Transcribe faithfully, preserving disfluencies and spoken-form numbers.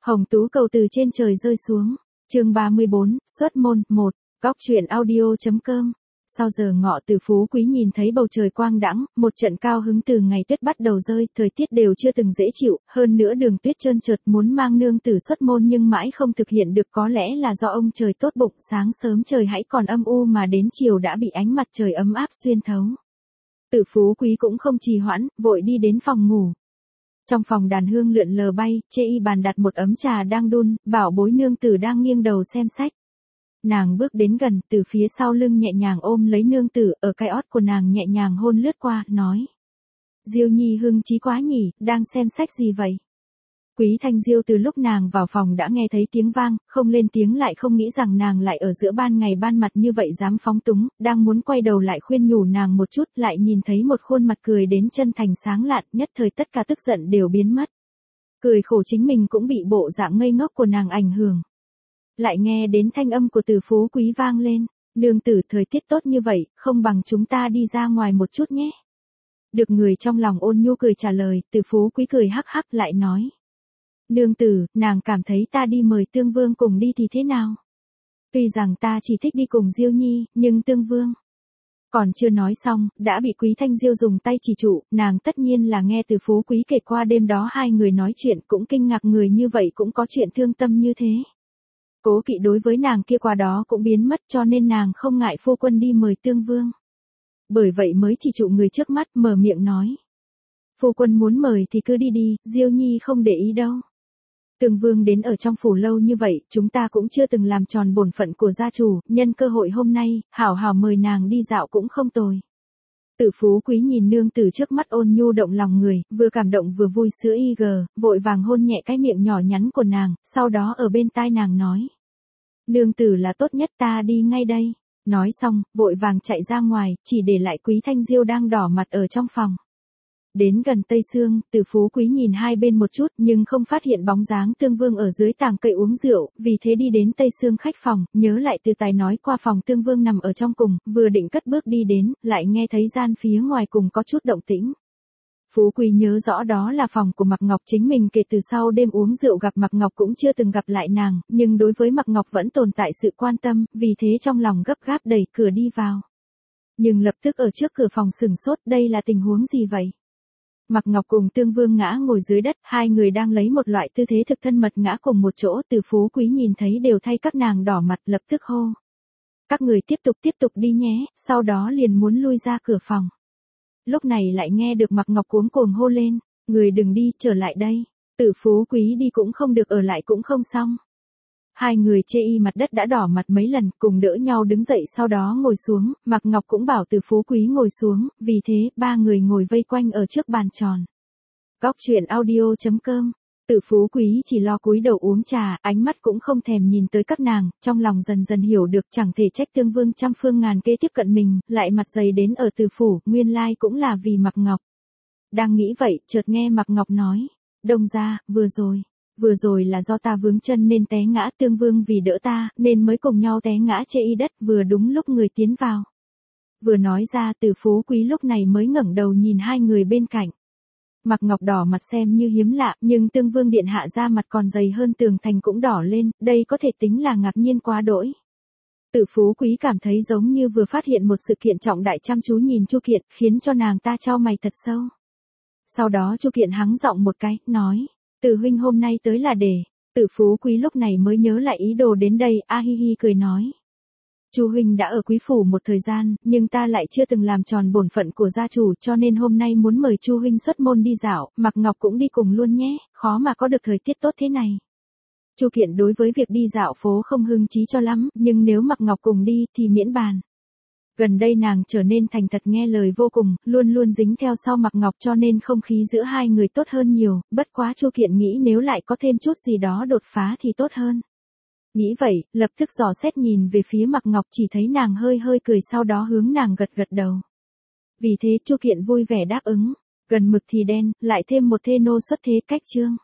Hồng Tú Cầu từ trên trời rơi xuống. Chương ba mươi bốn, xuất môn, một. Góc truyện audio chấm com. Sau giờ ngọ Từ Phú Quý nhìn thấy bầu trời quang đãng, một trận cao hứng từ ngày tuyết bắt đầu rơi, thời tiết đều chưa từng dễ chịu, hơn nữa đường tuyết trơn trượt, muốn mang nương tử xuất môn nhưng mãi không thực hiện được, có lẽ là do ông trời tốt bụng, sáng sớm trời hãy còn âm u mà đến chiều đã bị ánh mặt trời ấm áp xuyên thấu. Từ Phú Quý cũng không trì hoãn, vội đi đến phòng ngủ. Trong phòng đàn hương lượn lờ bay, trên y bàn đặt một ấm trà đang đun, bảo bối nương tử đang nghiêng đầu xem sách. Nàng bước đến gần, từ phía sau lưng nhẹ nhàng ôm lấy nương tử, ở cái ót của nàng nhẹ nhàng hôn lướt qua, nói. Diêu Nhi hưng chí quá nhỉ, đang xem sách gì vậy? Quý Thanh Diêu từ lúc nàng vào phòng đã nghe thấy tiếng vang, không lên tiếng, lại không nghĩ rằng nàng lại ở giữa ban ngày ban mặt như vậy dám phóng túng, đang muốn quay đầu lại khuyên nhủ nàng một chút, lại nhìn thấy một khuôn mặt cười đến chân thành sáng lạn, nhất thời tất cả tức giận đều biến mất. Cười khổ chính mình cũng bị bộ dạng ngây ngốc của nàng ảnh hưởng. Lại nghe đến thanh âm của Từ Phú Quý vang lên, nương tử thời tiết tốt như vậy, không bằng chúng ta đi ra ngoài một chút nhé. Được người trong lòng ôn nhu cười trả lời, Từ Phú Quý cười hắc hắc lại nói. Nương tử, nàng cảm thấy ta đi mời Tương Vương cùng đi thì thế nào? Tuy rằng ta chỉ thích đi cùng Diêu Nhi, nhưng Tương Vương... Còn chưa nói xong, đã bị Quý Thanh Diêu dùng tay chỉ trụ, nàng tất nhiên là nghe Từ Phú Quý kể qua đêm đó hai người nói chuyện, cũng kinh ngạc người như vậy cũng có chuyện thương tâm như thế. Cố kỵ đối với nàng kia qua đó cũng biến mất, cho nên nàng không ngại phu quân đi mời Tương Vương. Bởi vậy mới chỉ trụ người trước mắt, mở miệng nói. Phu quân muốn mời thì cứ đi đi, Diêu Nhi không để ý đâu. Tương Vương đến ở trong phủ lâu như vậy, chúng ta cũng chưa từng làm tròn bổn phận của gia chủ, nhân cơ hội hôm nay, hảo hảo mời nàng đi dạo cũng không tồi. Từ Phú Quý nhìn nương tử trước mắt ôn nhu động lòng người, vừa cảm động vừa vui sữa y gờ, vội vàng hôn nhẹ cái miệng nhỏ nhắn của nàng, sau đó ở bên tai nàng nói. Nương tử là tốt nhất, ta đi ngay đây. Nói xong, vội vàng chạy ra ngoài, chỉ để lại Quý Thanh Diêu đang đỏ mặt ở trong phòng. Đến gần Tây Sương, Từ Phú Quý nhìn hai bên một chút nhưng không phát hiện bóng dáng Tương Vương ở dưới tàng cây uống rượu, vì thế đi đến Tây Sương khách phòng, nhớ lại Từ Tài nói qua phòng Tương Vương nằm ở trong cùng, vừa định cất bước đi đến, lại nghe thấy gian phía ngoài cùng có chút động tĩnh. Phú Quý nhớ rõ đó là phòng của Mạc Ngọc, chính mình kể từ sau đêm uống rượu gặp Mạc Ngọc cũng chưa từng gặp lại nàng, nhưng đối với Mạc Ngọc vẫn tồn tại sự quan tâm, vì thế trong lòng gấp gáp đẩy cửa đi vào. Nhưng lập tức ở trước cửa phòng sửng sốt, đây là tình huống gì vậy? Mạc Ngọc cùng Tương Vương ngã ngồi dưới đất, hai người đang lấy một loại tư thế thực thân mật ngã cùng một chỗ, Từ Phú Quý nhìn thấy đều thay các nàng đỏ mặt, lập tức hô. Các người tiếp tục tiếp tục đi nhé, sau đó liền muốn lui ra cửa phòng. Lúc này lại nghe được Mạc Ngọc cuống cuồng hô lên, người đừng đi, trở lại đây. Từ Phú Quý đi cũng không được, ở lại cũng không xong. Hai người chê y mặt đất đã đỏ mặt mấy lần, cùng đỡ nhau đứng dậy, sau đó ngồi xuống, Mạc Ngọc cũng bảo Từ Phú Quý ngồi xuống, vì thế, ba người ngồi vây quanh ở trước bàn tròn. Góc truyện audio chấm com. Từ Phú Quý chỉ lo cúi đầu uống trà, ánh mắt cũng không thèm nhìn tới các nàng, trong lòng dần dần hiểu được chẳng thể trách Tương Vương trăm phương ngàn kế tiếp cận mình, lại mặt dày đến ở Từ phủ, nguyên lai cũng là vì Mạc Ngọc. Đang nghĩ vậy, chợt nghe Mạc Ngọc nói, Đông gia, vừa rồi. Vừa rồi là do ta vướng chân nên té ngã, Tương Vương vì đỡ ta, nên mới cùng nhau té ngã chê y đất, vừa đúng lúc người tiến vào. Vừa nói ra, Từ Phú Quý lúc này mới ngẩng đầu nhìn hai người bên cạnh. Mạc Ngọc đỏ mặt xem như hiếm lạ, nhưng Tương Vương điện hạ ra mặt còn dày hơn tường thành cũng đỏ lên, đây có thể tính là ngạc nhiên quá đỗi. Từ Phú Quý cảm thấy giống như vừa phát hiện một sự kiện trọng đại, chăm chú nhìn Chu Kiện, khiến cho nàng ta chau mày thật sâu. Sau đó Chu Kiện hắng giọng một cái, nói. Từ huynh hôm nay tới là để, Từ Phú Quý lúc này mới nhớ lại ý đồ đến đây, a hi hi cười nói. Chu huynh đã ở quý phủ một thời gian, nhưng ta lại chưa từng làm tròn bổn phận của gia chủ, cho nên hôm nay muốn mời Chu huynh xuất môn đi dạo, Mạc Ngọc cũng đi cùng luôn nhé, khó mà có được thời tiết tốt thế này. Chu Kiện đối với việc đi dạo phố không hứng chí cho lắm, nhưng nếu Mạc Ngọc cùng đi thì miễn bàn. Gần đây nàng trở nên thành thật nghe lời vô cùng, luôn luôn dính theo sau Mạc Ngọc, cho nên không khí giữa hai người tốt hơn nhiều, bất quá Chu Kiện nghĩ nếu lại có thêm chút gì đó đột phá thì tốt hơn. Nghĩ vậy, lập tức dò xét nhìn về phía Mạc Ngọc, chỉ thấy nàng hơi hơi cười, sau đó hướng nàng gật gật đầu. Vì thế Chu Kiện vui vẻ đáp ứng, gần mực thì đen, lại thêm một thê nô xuất thế cách chương.